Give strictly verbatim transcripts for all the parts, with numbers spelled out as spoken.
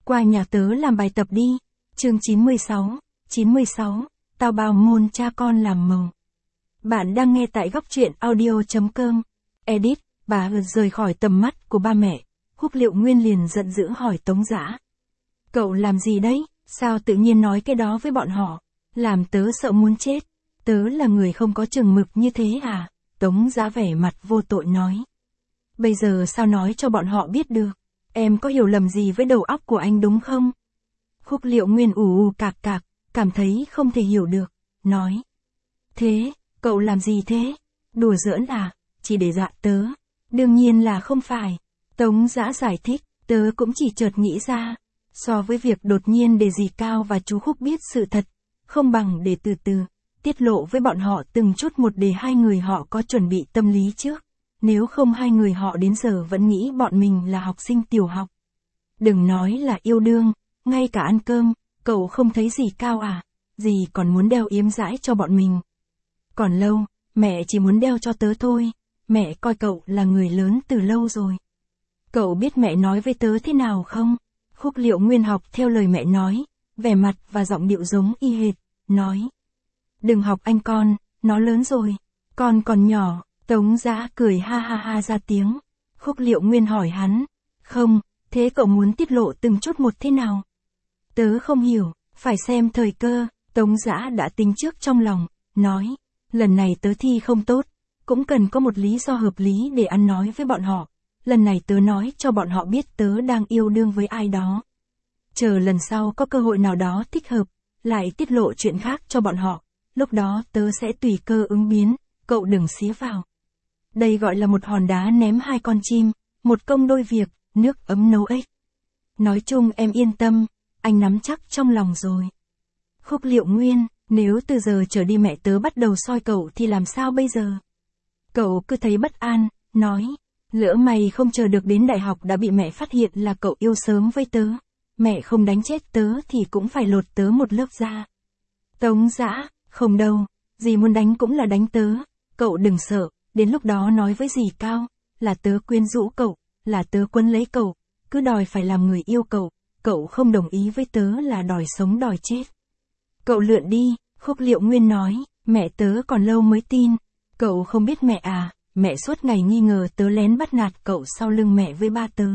qua nhà tớ làm bài tập đi. Chương chín mươi sáu, chín mươi sáu, tao bảo môn cha con làm màu. Bạn đang nghe tại góc truyện audio chấm com. Edit, bà rời khỏi tầm mắt của ba mẹ. Húc Liệu Nguyên liền giận dữ hỏi Tống Dã. Cậu làm gì đấy, sao tự nhiên nói cái đó với bọn họ, làm tớ sợ muốn chết. Tớ là người không có chừng mực như thế à? Tống Dã vẻ mặt vô tội nói. Bây giờ sao nói cho bọn họ biết được, em có hiểu lầm gì với đầu óc của anh đúng không? Húc Liệu Nguyên ù ù cạc cạc, cảm thấy không thể hiểu được, nói. Thế, cậu làm gì thế? Đùa giỡn à, chỉ để dọa tớ? Đương nhiên là không phải. Tống Dã giải thích, tớ cũng chỉ chợt nghĩ ra, so với việc đột nhiên để dì Cao và chú Khúc biết sự thật, không bằng để từ từ, tiết lộ với bọn họ từng chút một để hai người họ có chuẩn bị tâm lý trước. Nếu không hai người họ đến giờ vẫn nghĩ bọn mình là học sinh tiểu học. Đừng nói là yêu đương, ngay cả ăn cơm, cậu không thấy dì Cao à, dì còn muốn đeo yếm dãi cho bọn mình. Còn lâu, mẹ chỉ muốn đeo cho tớ thôi, mẹ coi cậu là người lớn từ lâu rồi. Cậu biết mẹ nói với tớ thế nào không? Húc Liệu Nguyên học theo lời mẹ nói, vẻ mặt và giọng điệu giống y hệt, nói. Đừng học anh con, nó lớn rồi, con còn nhỏ. Tống Dã cười ha ha ha ra tiếng. Húc Liệu Nguyên hỏi hắn. Không, thế cậu muốn tiết lộ từng chút một thế nào? Tớ không hiểu, phải xem thời cơ. Tống Dã đã tính trước trong lòng, nói. Lần này tớ thi không tốt, cũng cần có một lý do hợp lý để ăn nói với bọn họ. Lần này tớ nói cho bọn họ biết tớ đang yêu đương với ai đó. Chờ lần sau có cơ hội nào đó thích hợp, lại tiết lộ chuyện khác cho bọn họ. Lúc đó tớ sẽ tùy cơ ứng biến, cậu đừng xía vào. Đây gọi là một hòn đá ném hai con chim, một công đôi việc, nước ấm nấu ếch. Nói chung em yên tâm, anh nắm chắc trong lòng rồi. Húc Liệu Nguyên, nếu từ giờ trở đi mẹ tớ bắt đầu soi cậu thì làm sao bây giờ? Cậu cứ thấy bất an, nói, lỡ mày không chờ được đến đại học đã bị mẹ phát hiện là cậu yêu sớm với tớ. Mẹ không đánh chết tớ thì cũng phải lột tớ một lớp da. Tống Dã, không đâu, dì muốn đánh cũng là đánh tớ, cậu đừng sợ. Đến lúc đó nói với dì Cao, là tớ quyến rũ cậu, là tớ quấn lấy cậu, cứ đòi phải làm người yêu cậu, cậu không đồng ý với tớ là đòi sống đòi chết. Cậu lượn đi, Húc Liệu Nguyên nói, mẹ tớ còn lâu mới tin, cậu không biết mẹ à, mẹ suốt ngày nghi ngờ tớ lén bắt nạt cậu sau lưng mẹ với ba tớ.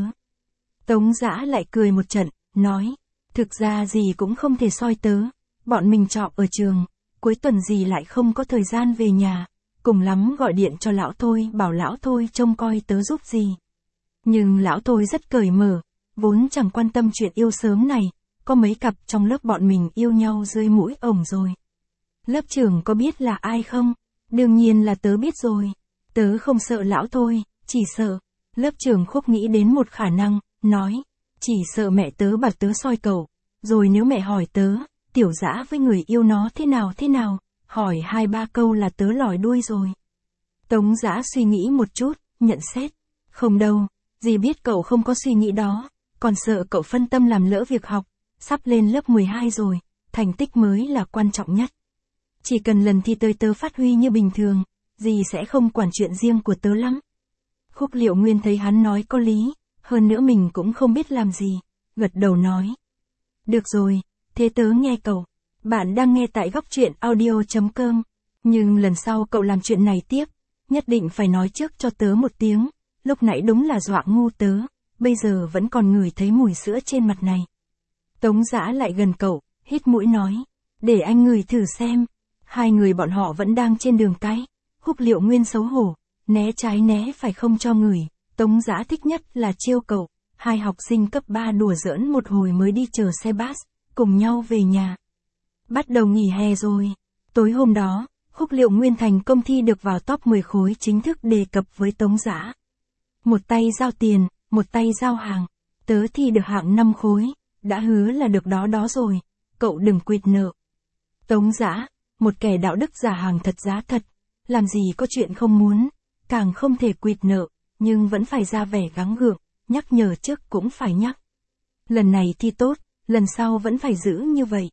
Tống Dã lại cười một trận, nói, thực ra dì cũng không thể soi tớ, bọn mình trọ ở trường, cuối tuần dì lại không có thời gian về nhà. Cùng lắm gọi điện cho lão Thôi bảo lão Thôi trông coi tớ giúp gì. Nhưng lão Thôi rất cởi mở, vốn chẳng quan tâm chuyện yêu sớm này, có mấy cặp trong lớp bọn mình yêu nhau dưới mũi ổng rồi. Lớp trưởng có biết là ai không? Đương nhiên là tớ biết rồi. Tớ không sợ lão Thôi, chỉ sợ. Lớp trưởng Khúc nghĩ đến một khả năng, nói, chỉ sợ mẹ tớ bảo tớ soi cậu. Rồi nếu mẹ hỏi tớ, Tiểu Dã với người yêu nó thế nào thế nào? Hỏi hai ba câu là tớ lòi đuôi rồi. Tống Dã suy nghĩ một chút, nhận xét. Không đâu, dì biết cậu không có suy nghĩ đó, còn sợ cậu phân tâm làm lỡ việc học, sắp lên lớp mười hai rồi, thành tích mới là quan trọng nhất. Chỉ cần lần thi tới tớ phát huy như bình thường, dì sẽ không quản chuyện riêng của tớ lắm. Húc Liệu Nguyên thấy hắn nói có lý, hơn nữa mình cũng không biết làm gì, gật đầu nói. Được rồi, thế tớ nghe cậu. Bạn đang nghe tại góc truyện audio chấm com, nhưng lần sau cậu làm chuyện này tiếp, nhất định phải nói trước cho tớ một tiếng, lúc nãy đúng là dọa ngu tớ, bây giờ vẫn còn ngửi thấy mùi sữa trên mặt này. Tống Dã lại gần cậu, hít mũi nói, để anh ngửi thử xem. Hai người bọn họ vẫn đang trên đường cái, Húc Liệu Nguyên xấu hổ, né trái né phải không cho ngửi, Tống Dã thích nhất là trêu cậu, hai học sinh cấp ba đùa giỡn một hồi mới đi chờ xe bus, cùng nhau về nhà. Bắt đầu nghỉ hè rồi. Tối hôm đó, Húc Liệu Nguyên thành công thi được vào top mười khối chính thức đề cập với Tống Dã. Một tay giao tiền, một tay giao hàng. Tớ thi được hạng năm khối, đã hứa là được đó đó rồi, cậu đừng quỵt nợ. Tống Dã, một kẻ đạo đức giả hàng thật giá thật, làm gì có chuyện không muốn, càng không thể quỵt nợ, nhưng vẫn phải ra vẻ gắng gượng, nhắc nhở trước cũng phải nhắc. Lần này thi tốt, lần sau vẫn phải giữ như vậy.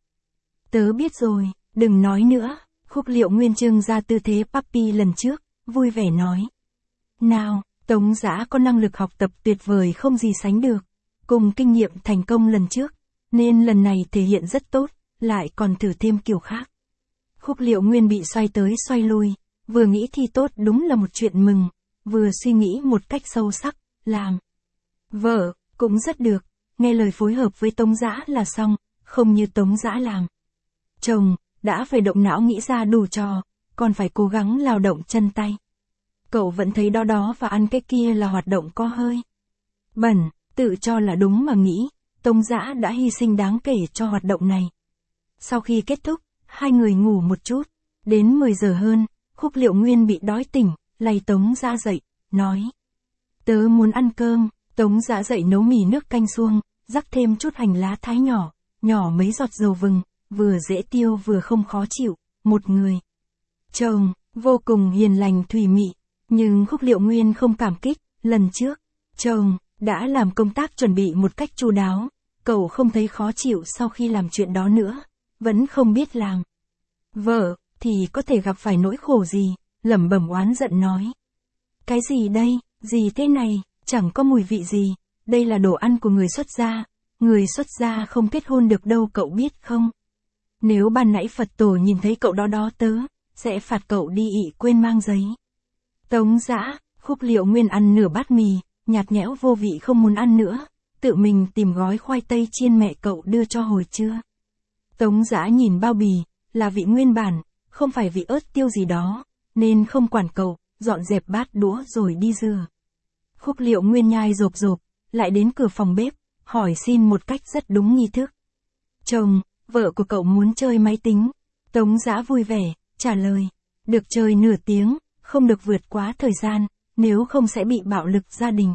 Tớ biết rồi, đừng nói nữa. Húc Liệu Nguyên trưng ra tư thế puppy lần trước, vui vẻ nói. Nào, Tống Dã có năng lực học tập tuyệt vời không gì sánh được. cùng kinh nghiệm thành công lần trước, nên lần này thể hiện rất tốt, lại còn thử thêm kiểu khác. Khúc Liệu Nguyên bị xoay tới xoay lui, vừa nghĩ thi tốt đúng là một chuyện mừng, vừa suy nghĩ một cách sâu sắc, làm. Vợ, cũng rất được, nghe lời phối hợp với Tống Dã là xong, không như Tống Dã làm. Chồng, đã phải động não nghĩ ra đủ trò, còn phải cố gắng lao động chân tay. Cậu vẫn thấy đó đó và ăn cái kia là hoạt động có hơi bẩn, tự cho là đúng mà nghĩ, Tống Dã đã hy sinh đáng kể cho hoạt động này. Sau khi kết thúc, hai người ngủ một chút, đến mười giờ hơn, Khúc Liệu Nguyên bị đói tỉnh, lay Tống Dã dậy, nói. Tớ muốn ăn cơm. Tống Dã dậy nấu mì nước canh suông, rắc thêm chút hành lá thái nhỏ, nhỏ mấy giọt dầu vừng, vừa dễ tiêu vừa không khó chịu, một người. Chồng, vô cùng hiền lành thủy mị, nhưng Khúc Liệu Nguyên không cảm kích, lần trước, chồng, đã làm công tác chuẩn bị một cách chu đáo, cậu không thấy khó chịu sau khi làm chuyện đó nữa, vẫn không biết làm. Vợ, thì có thể gặp phải nỗi khổ gì, lẩm bẩm oán giận nói. Cái gì đây, gì thế này? Chẳng có mùi vị gì, đây là đồ ăn của người xuất gia, người xuất gia không kết hôn được đâu cậu biết không? Nếu ban nãy Phật tổ nhìn thấy cậu đó đó tớ, sẽ phạt cậu đi ị quên mang giấy. Tống Dã, Khúc Liệu Nguyên ăn nửa bát mì, nhạt nhẽo vô vị không muốn ăn nữa, tự mình tìm gói khoai tây chiên mẹ cậu đưa cho hồi trưa. Tống Dã nhìn bao bì, là vị nguyên bản, không phải vị ớt tiêu gì đó, nên không quản cậu, dọn dẹp bát đũa rồi đi rửa. Khúc Liệu Nguyên nhai rộp rộp, lại đến cửa phòng bếp, hỏi xin một cách rất đúng nghi thức. Chồng, vợ của cậu muốn chơi máy tính. Tống Dã vui vẻ, trả lời. Được chơi nửa tiếng, không được vượt quá thời gian, nếu không sẽ bị bạo lực gia đình.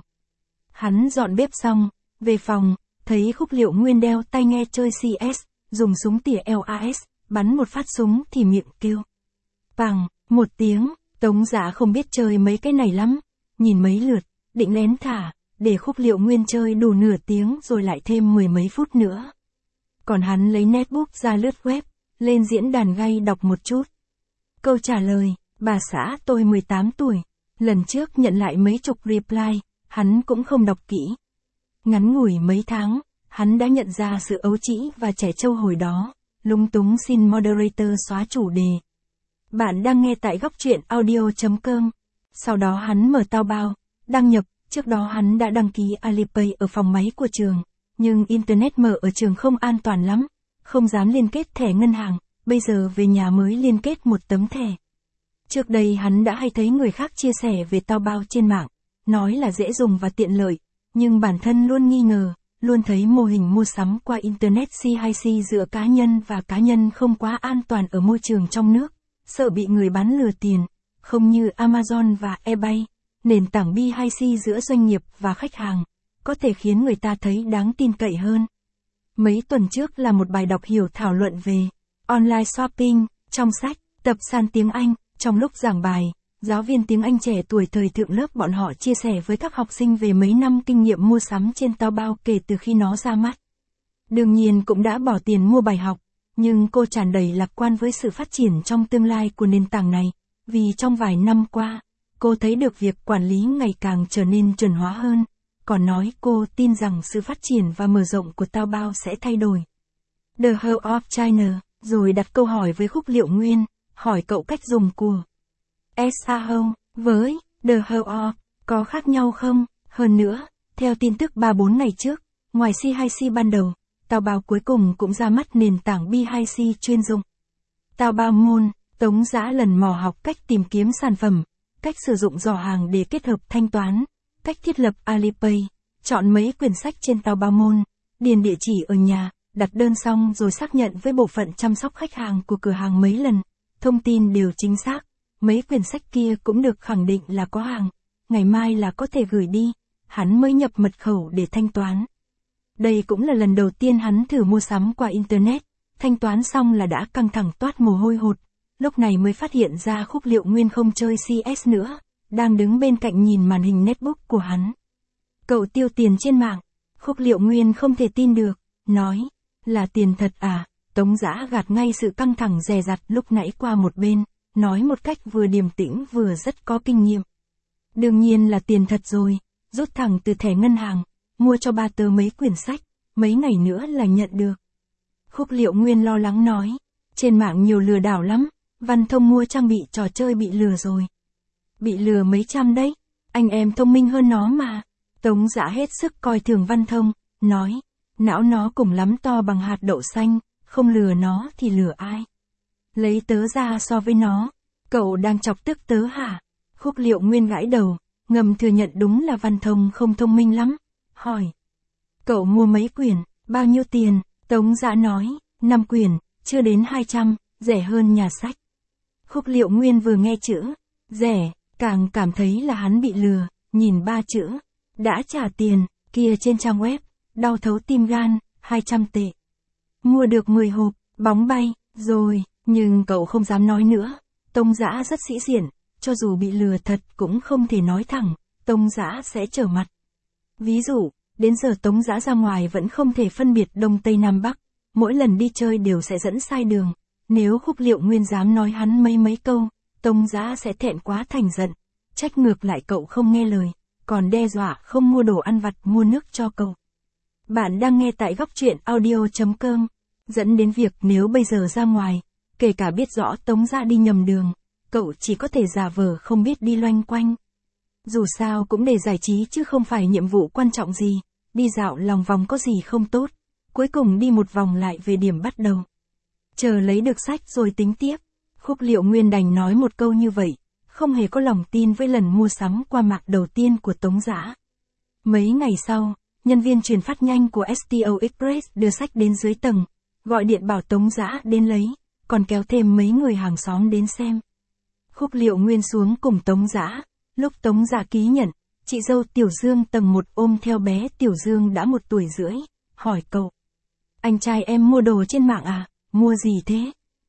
Hắn dọn bếp xong, về phòng, thấy Khúc Liệu Nguyên đeo tai nghe chơi xê ét, dùng súng tỉa lờ a ét, bắn một phát súng thì miệng kêu. Pằng, một tiếng, Tống Dã không biết chơi mấy cái này lắm, nhìn mấy lượt. Định lén thả, để Khúc Liệu Nguyên chơi đủ nửa tiếng rồi lại thêm mười mấy phút nữa. Còn hắn lấy netbook ra lướt web, lên diễn đàn gay đọc một chút. Câu trả lời, bà xã tôi mười tám tuổi, lần trước nhận lại mấy chục reply, hắn cũng không đọc kỹ. Ngắn ngủi mấy tháng, hắn đã nhận ra sự ấu trĩ và trẻ trâu hồi đó, lúng túng xin moderator xóa chủ đề. Bạn đang nghe tại góc truyện audio chấm com. Sau đó hắn mở Taobao, đăng nhập, trước đó hắn đã đăng ký Alipay ở phòng máy của trường, nhưng Internet mở ở trường không an toàn lắm, không dám liên kết thẻ ngân hàng, bây giờ về nhà mới liên kết một tấm thẻ. Trước đây hắn đã hay thấy người khác chia sẻ về Taobao trên mạng, nói là dễ dùng và tiện lợi, nhưng bản thân luôn nghi ngờ, luôn thấy mô hình mua sắm qua Internet xê hai xê giữa cá nhân và cá nhân không quá an toàn ở môi trường trong nước, sợ bị người bán lừa tiền, không như Amazon và eBay. Nền tảng bê hai xê giữa doanh nghiệp và khách hàng, có thể khiến người ta thấy đáng tin cậy hơn. Mấy tuần trước là một bài đọc hiểu thảo luận về online shopping, trong sách, tập san tiếng Anh, trong lúc giảng bài, giáo viên tiếng Anh trẻ tuổi thời thượng lớp bọn họ chia sẻ với các học sinh về mấy năm kinh nghiệm mua sắm trên Taobao kể từ khi nó ra mắt. Đương nhiên cũng đã bỏ tiền mua bài học, nhưng cô tràn đầy lạc quan với sự phát triển trong tương lai của nền tảng này, vì trong vài năm qua, cô thấy được việc quản lý ngày càng trở nên chuẩn hóa hơn, còn nói cô tin rằng sự phát triển và mở rộng của Taobao sẽ thay đổi. The Whole of China, rồi đặt câu hỏi với Khúc Liệu Nguyên, hỏi cậu cách dùng của ét a o với The Whole of có khác nhau không? Hơn nữa, theo tin tức ba bốn ngày trước, ngoài xê hai xê ban đầu, Taobao cuối cùng cũng ra mắt nền tảng bê hai xê chuyên dụng. Taobao Mall, Tống Dã lần mò học cách tìm kiếm sản phẩm, cách sử dụng giỏ hàng để kết hợp thanh toán, cách thiết lập Alipay, chọn mấy quyển sách trên Taobao Mall, điền địa chỉ ở nhà, đặt đơn xong rồi xác nhận với bộ phận chăm sóc khách hàng của cửa hàng mấy lần, thông tin đều chính xác, mấy quyển sách kia cũng được khẳng định là có hàng, ngày mai là có thể gửi đi, hắn mới nhập mật khẩu để thanh toán. Đây cũng là lần đầu tiên hắn thử mua sắm qua Internet, thanh toán xong là đã căng thẳng toát mồ hôi hột, lúc này mới phát hiện ra Khúc Liệu Nguyên không chơi xê ét nữa, đang đứng bên cạnh nhìn màn hình netbook của hắn. Cậu tiêu tiền trên mạng, Khúc Liệu Nguyên không thể tin được, nói, là tiền thật à? Tống Dã gạt ngay sự căng thẳng dè dặt lúc nãy qua một bên, nói một cách vừa điềm tĩnh vừa rất có kinh nghiệm. Đương nhiên là tiền thật rồi, rút thẳng từ thẻ ngân hàng, mua cho ba tớ mấy quyển sách, mấy ngày nữa là nhận được. Khúc Liệu Nguyên lo lắng nói, trên mạng nhiều lừa đảo lắm, Văn Thông mua trang bị trò chơi bị lừa rồi. Bị lừa mấy trăm đấy, anh em thông minh hơn nó mà. Tống Dã hết sức coi thường Văn Thông, nói, não nó cùng lắm to bằng hạt đậu xanh, không lừa nó thì lừa ai. Lấy tớ ra so với nó, cậu đang chọc tức tớ hả? Khúc Liệu Nguyên gãi đầu, ngầm thừa nhận đúng là Văn Thông không thông minh lắm, hỏi. Cậu mua mấy quyển, bao nhiêu tiền? Tống Dã nói, năm quyển, chưa đến hai trăm, rẻ hơn nhà sách. Khúc Liệu Nguyên vừa nghe chữ, rẻ, càng cảm thấy là hắn bị lừa, nhìn ba chữ, đã trả tiền, kia trên trang web, đau thấu tim gan, hai trăm tệ. Mua được mười hộp, bóng bay, rồi, nhưng cậu không dám nói nữa. Tống Dã rất sĩ diện, cho dù bị lừa thật cũng không thể nói thẳng, Tống Dã sẽ trở mặt. Ví dụ, đến giờ Tống Dã ra ngoài vẫn không thể phân biệt Đông Tây Nam Bắc, mỗi lần đi chơi đều sẽ dẫn sai đường. Nếu Khúc Liệu Nguyên dám nói hắn mấy mấy câu, Tống Dã sẽ thẹn quá thành giận, trách ngược lại cậu không nghe lời, còn đe dọa không mua đồ ăn vặt mua nước cho cậu. Bạn đang nghe tại góc truyện audio chấm com, dẫn đến việc nếu bây giờ ra ngoài, kể cả biết rõ Tống Dã đi nhầm đường, cậu chỉ có thể giả vờ không biết đi loanh quanh. Dù sao cũng để giải trí chứ không phải nhiệm vụ quan trọng gì, đi dạo lòng vòng có gì không tốt, cuối cùng đi một vòng lại về điểm bắt đầu. Chờ lấy được sách rồi tính tiếp. Khúc Liệu Nguyên đành nói một câu như vậy, không hề có lòng tin với lần mua sắm qua mạng đầu tiên của Tống Dã. Mấy ngày sau, nhân viên truyền phát nhanh của ét tê o Express đưa sách đến dưới tầng, gọi điện bảo Tống Dã đến lấy, còn kéo thêm mấy người hàng xóm đến xem. Khúc Liệu Nguyên xuống cùng Tống Dã, lúc Tống Dã ký nhận, chị dâu Tiểu Dương tầng một ôm theo bé Tiểu Dương đã một tuổi rưỡi, hỏi cậu. Anh trai em mua đồ trên mạng à, mua gì thế?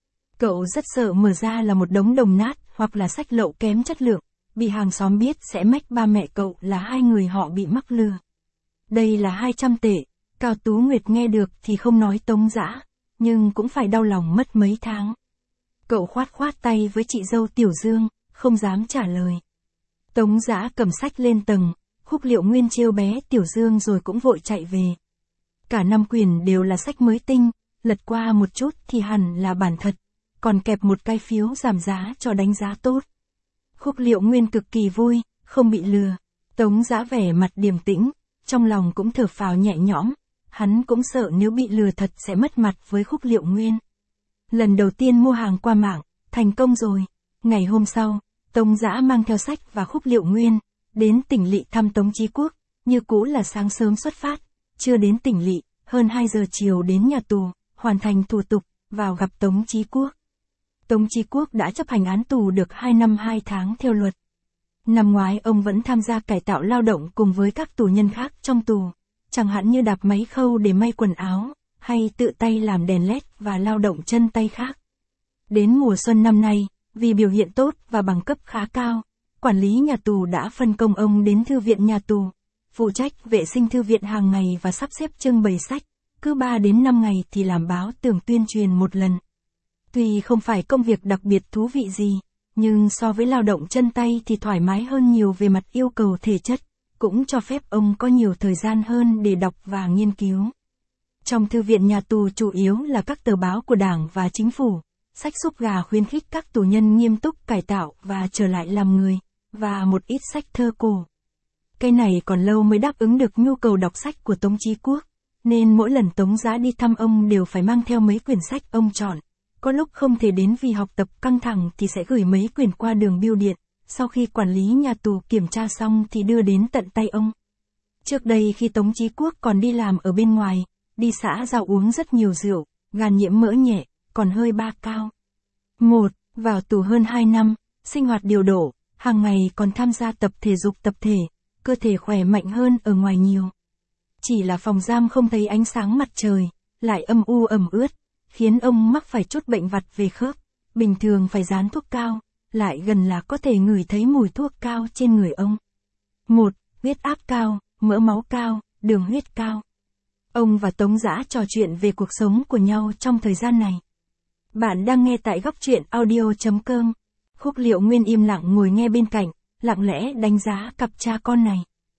Cậu rất sợ mở ra là một đống đồng nát hoặc là sách lậu kém chất lượng, bị hàng xóm biết sẽ mách ba mẹ cậu là hai người họ bị mắc lừa. Đây là hai trăm tệ, Cao Tú Nguyệt nghe được thì không nói Tống Dã, nhưng cũng phải đau lòng mất mấy tháng. Cậu khoát khoát tay với chị dâu Tiểu Dương, không dám trả lời. Tống Dã cầm sách lên tầng, Khúc Liệu Nguyên trêu bé Tiểu Dương rồi cũng vội chạy về. Cả năm quyển đều là sách mới tinh, lật qua một chút thì hẳn là bản thật, còn kẹp một cái phiếu giảm giá cho đánh giá tốt. Khúc Liệu Nguyên cực kỳ vui, không bị lừa. Tống Dã vẻ mặt điềm tĩnh, trong lòng cũng thở phào nhẹ nhõm, hắn cũng sợ nếu bị lừa thật sẽ mất mặt với Khúc Liệu Nguyên. Lần đầu tiên mua hàng qua mạng, thành công rồi. Ngày hôm sau, Tống Dã mang theo sách và Khúc Liệu Nguyên, đến tỉnh lỵ thăm Tống Chí Quốc, như cũ là sáng sớm xuất phát, chưa đến tỉnh lỵ, hơn hai giờ chiều đến nhà tù, hoàn thành thủ tục, vào gặp Tống Chí Quốc. Tống Chí Quốc đã chấp hành án tù được hai năm hai tháng theo luật. Năm ngoái ông vẫn tham gia cải tạo lao động cùng với các tù nhân khác trong tù, chẳng hạn như đạp máy khâu để may quần áo, hay tự tay làm đèn led và lao động chân tay khác. Đến mùa xuân năm nay, vì biểu hiện tốt và bằng cấp khá cao, quản lý nhà tù đã phân công ông đến thư viện nhà tù, phụ trách vệ sinh thư viện hàng ngày và sắp xếp trưng bày sách, cứ ba đến năm ngày thì làm báo tường tuyên truyền một lần. Tuy không phải công việc đặc biệt thú vị gì, nhưng so với lao động chân tay thì thoải mái hơn nhiều về mặt yêu cầu thể chất, cũng cho phép ông có nhiều thời gian hơn để đọc và nghiên cứu. Trong thư viện nhà tù chủ yếu là các tờ báo của Đảng và Chính phủ, sách xúc gà khuyến khích các tù nhân nghiêm túc cải tạo và trở lại làm người, và một ít sách thơ cổ. Cái này còn lâu mới đáp ứng được nhu cầu đọc sách của Tống Chí Quốc, nên mỗi lần Tống Dã đi thăm ông đều phải mang theo mấy quyển sách ông chọn. Có lúc không thể đến vì học tập căng thẳng thì sẽ gửi mấy quyển qua đường bưu điện, sau khi quản lý nhà tù kiểm tra xong thì đưa đến tận tay ông. Trước đây khi Tống Chí Quốc còn đi làm ở bên ngoài, đi xã giao uống rất nhiều rượu, gan nhiễm mỡ nhẹ, còn hơi ba cao. Một, vào tù hơn hai năm, sinh hoạt điều độ, hàng ngày còn tham gia tập thể dục tập thể, cơ thể khỏe mạnh hơn ở ngoài nhiều. Chỉ là phòng giam không thấy ánh sáng mặt trời, lại âm u ẩm ướt, khiến ông mắc phải chút bệnh vặt về khớp, bình thường phải dán thuốc cao, lại gần là có thể ngửi thấy mùi thuốc cao trên người ông. Một, huyết áp cao, mỡ máu cao, đường huyết cao. Ông và Tống Dã trò chuyện về cuộc sống của nhau trong thời gian này. Bạn đang nghe tại góc truyện audio chấm com. Khúc Liệu Nguyên im lặng ngồi nghe bên cạnh, lặng lẽ đánh giá cặp cha con này.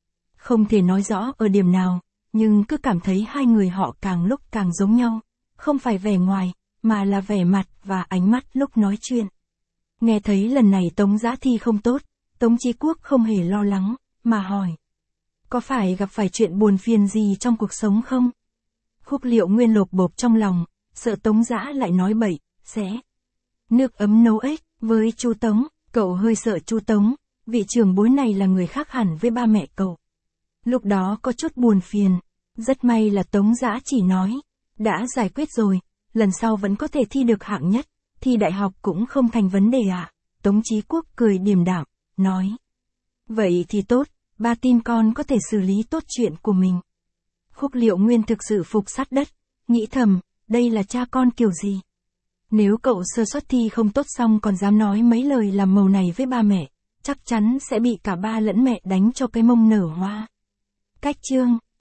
Không thể nói rõ ở điểm nào, nhưng cứ cảm thấy hai người họ càng lúc càng giống nhau. Không phải vẻ ngoài, mà là vẻ mặt và ánh mắt lúc nói chuyện. Nghe thấy lần này Tống Dã thi không tốt, Tống Chí Quốc không hề lo lắng, mà hỏi. Có phải gặp phải chuyện buồn phiền gì trong cuộc sống không? Khúc Liệu Nguyên lột bột trong lòng, sợ Tống Dã lại nói bậy, sẽ nước ấm nấu ếch. Với chú Tống, cậu hơi sợ chú Tống, vị trưởng bối này là người khác hẳn với ba mẹ cậu. Lúc đó có chút buồn phiền, rất may là Tống Dã chỉ nói, đã giải quyết rồi, lần sau vẫn có thể thi được hạng nhất, thi đại học cũng không thành vấn đề ạ. À? Tống Chí Quốc cười điềm đạm, nói. Vậy thì tốt, ba tin con có thể xử lý tốt chuyện của mình. Khúc Liệu Nguyên thực sự phục sát đất, nghĩ thầm, đây là cha con kiểu gì? Nếu cậu sơ suất thi không tốt xong còn dám nói mấy lời làm màu này với ba mẹ, chắc chắn sẽ bị cả ba lẫn mẹ đánh cho cái mông nở hoa. Cách chương